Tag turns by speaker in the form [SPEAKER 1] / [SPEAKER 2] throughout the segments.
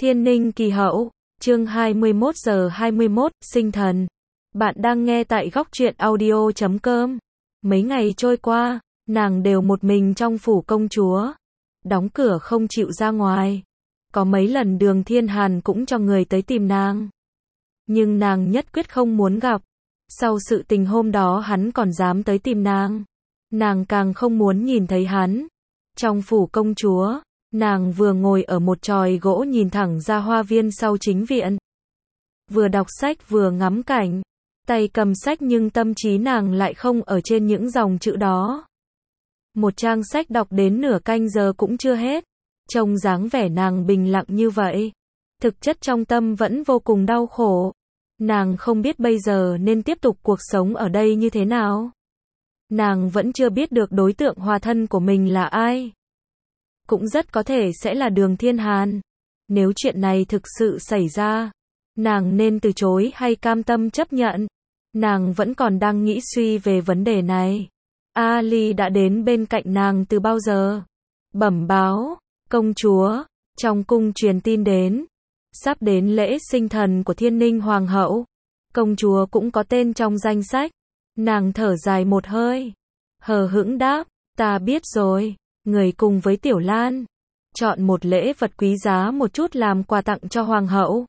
[SPEAKER 1] Thiên Ninh Kỳ Hậu, chương 21 giờ 21, sinh thần. Bạn đang nghe tại góc truyện audio.com. Mấy ngày trôi qua, nàng đều một mình trong phủ công chúa, đóng cửa không chịu ra ngoài. Có mấy lần Đường Thiên Hàn cũng cho người tới tìm nàng, nhưng nàng nhất quyết không muốn gặp. Sau sự tình hôm đó hắn còn dám tới tìm nàng càng không muốn nhìn thấy hắn. Trong phủ công chúa, nàng vừa ngồi ở một chòi gỗ nhìn thẳng ra hoa viên sau chính viện, vừa đọc sách vừa ngắm cảnh, tay cầm sách nhưng tâm trí nàng lại không ở trên những dòng chữ đó. Một trang sách đọc đến nửa canh giờ cũng chưa hết, trông dáng vẻ nàng bình lặng như vậy, thực chất trong tâm vẫn vô cùng đau khổ. Nàng không biết bây giờ nên tiếp tục cuộc sống ở đây như thế nào. Nàng vẫn chưa biết được đối tượng hòa thân của mình là ai. Cũng rất có thể sẽ là Đường Thiên Hàn. Nếu chuyện này thực sự xảy ra, nàng nên từ chối hay cam tâm chấp nhận? Nàng vẫn còn đang nghĩ suy về vấn đề này. Ali đã đến bên cạnh nàng từ bao giờ. Bẩm báo, công chúa, trong cung truyền tin đến, sắp đến lễ sinh thần của Thiên Ninh Hoàng hậu. Công chúa cũng có tên trong danh sách. Nàng thở dài một hơi, hờ hững đáp, ta biết rồi. Người cùng với Tiểu Lan chọn một lễ vật quý giá một chút làm quà tặng cho hoàng hậu.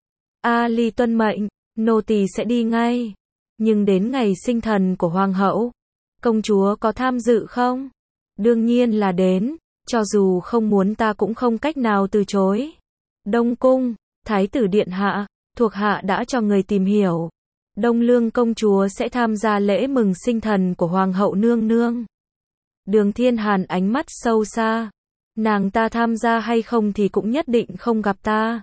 [SPEAKER 1] Ali tuân mệnh, nô tỳ sẽ đi ngay. Nhưng đến ngày sinh thần của hoàng hậu, công chúa có tham dự không? Đương nhiên là đến, cho dù không muốn ta cũng không cách nào từ chối. Đông cung, thái tử điện hạ, thuộc hạ đã cho người tìm hiểu. Đông Lương công chúa sẽ tham gia lễ mừng sinh thần của hoàng hậu nương nương. Đường Thiên Hàn ánh mắt sâu xa. Nàng ta tham gia hay không thì cũng nhất định không gặp ta.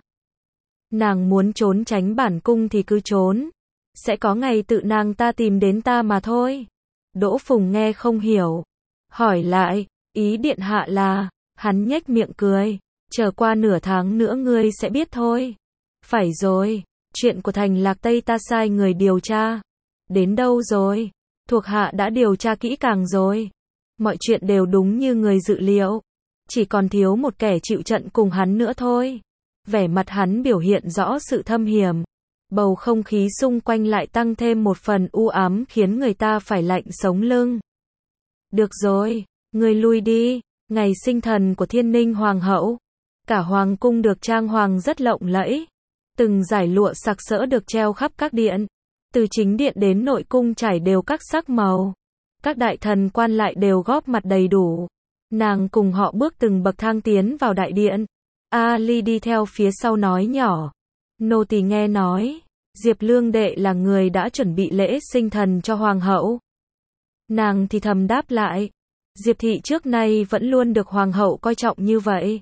[SPEAKER 1] Nàng muốn trốn tránh bản cung thì cứ trốn. Sẽ có ngày tự nàng ta tìm đến ta mà thôi. Đỗ Phùng nghe không hiểu, hỏi lại, ý điện hạ là? Hắn nhếch miệng cười, chờ qua nửa tháng nữa ngươi sẽ biết thôi. Phải rồi, chuyện của Thành Lạc Tây ta sai người điều tra. Đến đâu rồi? Thuộc hạ đã điều tra kỹ càng rồi. Mọi chuyện đều đúng như người dự liệu. Chỉ còn thiếu một kẻ chịu trận cùng hắn nữa thôi. Vẻ mặt hắn biểu hiện rõ sự thâm hiểm. Bầu không khí xung quanh lại tăng thêm một phần u ám khiến người ta phải lạnh sống lưng. Được rồi, người lui đi. Ngày sinh thần của Thiên Ninh Hoàng hậu, cả hoàng cung được trang hoàng rất lộng lẫy. Từng dải lụa sặc sỡ được treo khắp các điện. Từ chính điện đến nội cung trải đều các sắc màu. Các đại thần quan lại đều góp mặt đầy đủ. Nàng cùng họ bước từng bậc thang tiến vào đại điện. Ali đi theo phía sau nói nhỏ, nô tỳ nghe nói, Diệp Lương đệ là người đã chuẩn bị lễ sinh thần cho hoàng hậu. Nàng thì thầm đáp lại, Diệp thị trước nay vẫn luôn được hoàng hậu coi trọng như vậy.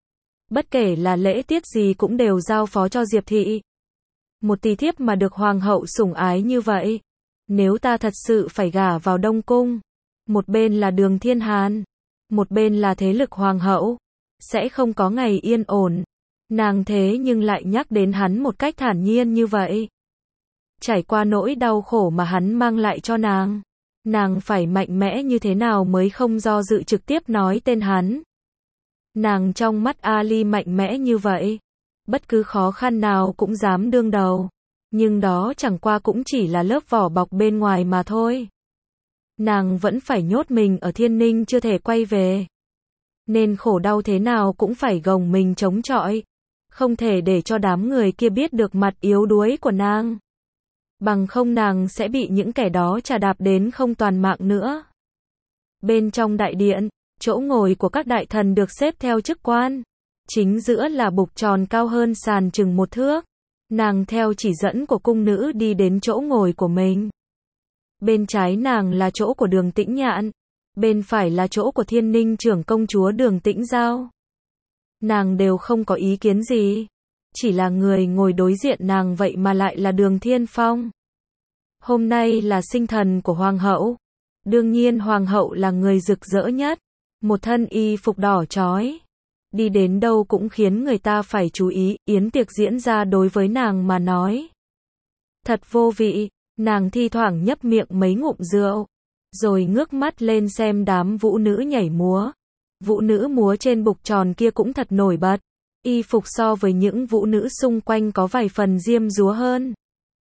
[SPEAKER 1] Bất kể là lễ tiết gì cũng đều giao phó cho Diệp thị. Một tỳ thiếp mà được hoàng hậu sủng ái như vậy. Nếu ta thật sự phải gả vào Đông cung, một bên là Đường Thiên Hàn, một bên là thế lực hoàng hậu, sẽ không có ngày yên ổn. Nàng thế nhưng lại nhắc đến hắn một cách thản nhiên như vậy. Trải qua nỗi đau khổ mà hắn mang lại cho nàng phải mạnh mẽ như thế nào mới không do dự trực tiếp nói tên hắn. Nàng trong mắt Ali mạnh mẽ như vậy, bất cứ khó khăn nào cũng dám đương đầu. Nhưng đó chẳng qua cũng chỉ là lớp vỏ bọc bên ngoài mà thôi. Nàng vẫn phải nhốt mình ở Thiên Ninh chưa thể quay về. Nên khổ đau thế nào cũng phải gồng mình chống chọi. Không thể để cho đám người kia biết được mặt yếu đuối của nàng. Bằng không nàng sẽ bị những kẻ đó trà đạp đến không toàn mạng nữa. Bên trong đại điện, chỗ ngồi của các đại thần được xếp theo chức quan. Chính giữa là bục tròn cao hơn sàn chừng 1 thước. Nàng theo chỉ dẫn của cung nữ đi đến chỗ ngồi của mình. Bên trái nàng là chỗ của Đường Tĩnh Nhạn, bên phải là chỗ của Thiên Ninh trưởng công chúa Đường Tĩnh Giao. Nàng đều không có ý kiến gì, chỉ là người ngồi đối diện nàng vậy mà lại là Đường Thiên Phong. Hôm nay là sinh thần của hoàng hậu, đương nhiên hoàng hậu là người rực rỡ nhất, một thân y phục đỏ chói. Đi đến đâu cũng khiến người ta phải chú ý, yến tiệc diễn ra đối với nàng mà nói thật vô vị. Nàng thi thoảng nhấp miệng mấy ngụm rượu, rồi ngước mắt lên xem đám vũ nữ nhảy múa. Vũ nữ múa trên bục tròn kia cũng thật nổi bật. Y phục so với những vũ nữ xung quanh có vài phần diêm dúa hơn.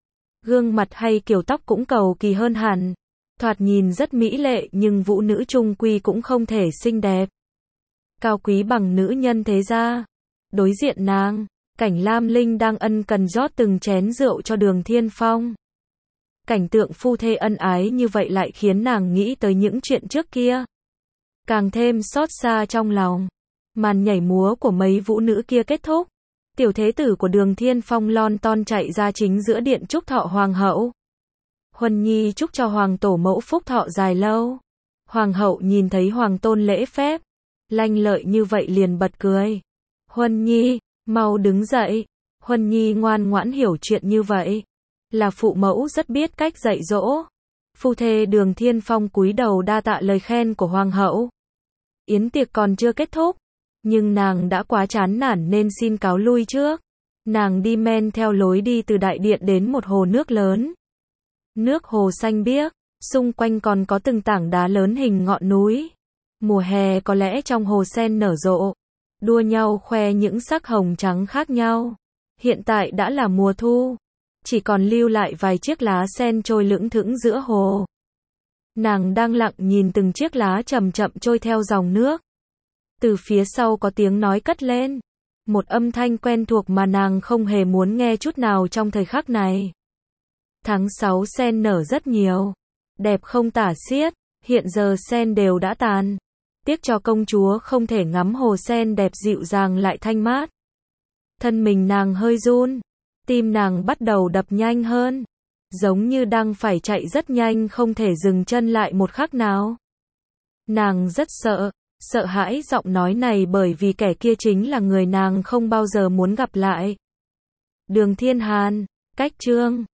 [SPEAKER 1] Gương mặt hay kiểu tóc cũng cầu kỳ hơn hẳn. Thoạt nhìn rất mỹ lệ nhưng vũ nữ trung quy cũng không thể xinh đẹp, cao quý bằng nữ nhân thế gia. Đối diện nàng, Cảnh Lam Linh đang ân cần rót từng chén rượu cho Đường Thiên Phong. Cảnh tượng phu thê ân ái như vậy lại khiến nàng nghĩ tới những chuyện trước kia, càng thêm xót xa trong lòng. Màn nhảy múa của mấy vũ nữ kia kết thúc. Tiểu thế tử của Đường Thiên Phong lon ton chạy ra chính giữa điện chúc thọ hoàng hậu. Huân Nhi chúc cho hoàng tổ mẫu phúc thọ dài lâu. Hoàng hậu nhìn thấy hoàng tôn lễ phép, lanh lợi như vậy liền bật cười. Huân Nhi, mau đứng dậy. Huân Nhi ngoan ngoãn hiểu chuyện như vậy. Là phụ mẫu rất biết cách dạy dỗ. Phu thê Đường Thiên Phong cúi đầu đa tạ lời khen của hoàng hậu. Yến tiệc còn chưa kết thúc, nhưng nàng đã quá chán nản nên xin cáo lui trước. Nàng đi men theo lối đi từ đại điện đến một hồ nước lớn. Nước hồ xanh biếc, xung quanh còn có từng tảng đá lớn hình ngọn núi. Mùa hè có lẽ trong hồ sen nở rộ, đua nhau khoe những sắc hồng trắng khác nhau. Hiện tại đã là mùa thu, chỉ còn lưu lại vài chiếc lá sen trôi lững thững giữa hồ. Nàng đang lặng nhìn từng chiếc lá chậm chậm trôi theo dòng nước. Từ phía sau có tiếng nói cất lên, một âm thanh quen thuộc mà nàng không hề muốn nghe chút nào trong thời khắc này. Tháng 6 sen nở rất nhiều, đẹp không tả xiết, hiện giờ sen đều đã tàn. Tiếc cho công chúa không thể ngắm hồ sen đẹp dịu dàng lại thanh mát. Thân mình nàng hơi run, tim nàng bắt đầu đập nhanh hơn, giống như đang phải chạy rất nhanh không thể dừng chân lại một khắc nào. Nàng rất sợ, sợ hãi giọng nói này bởi vì kẻ kia chính là người nàng không bao giờ muốn gặp lại. Đường Thiên Hàn, cách chương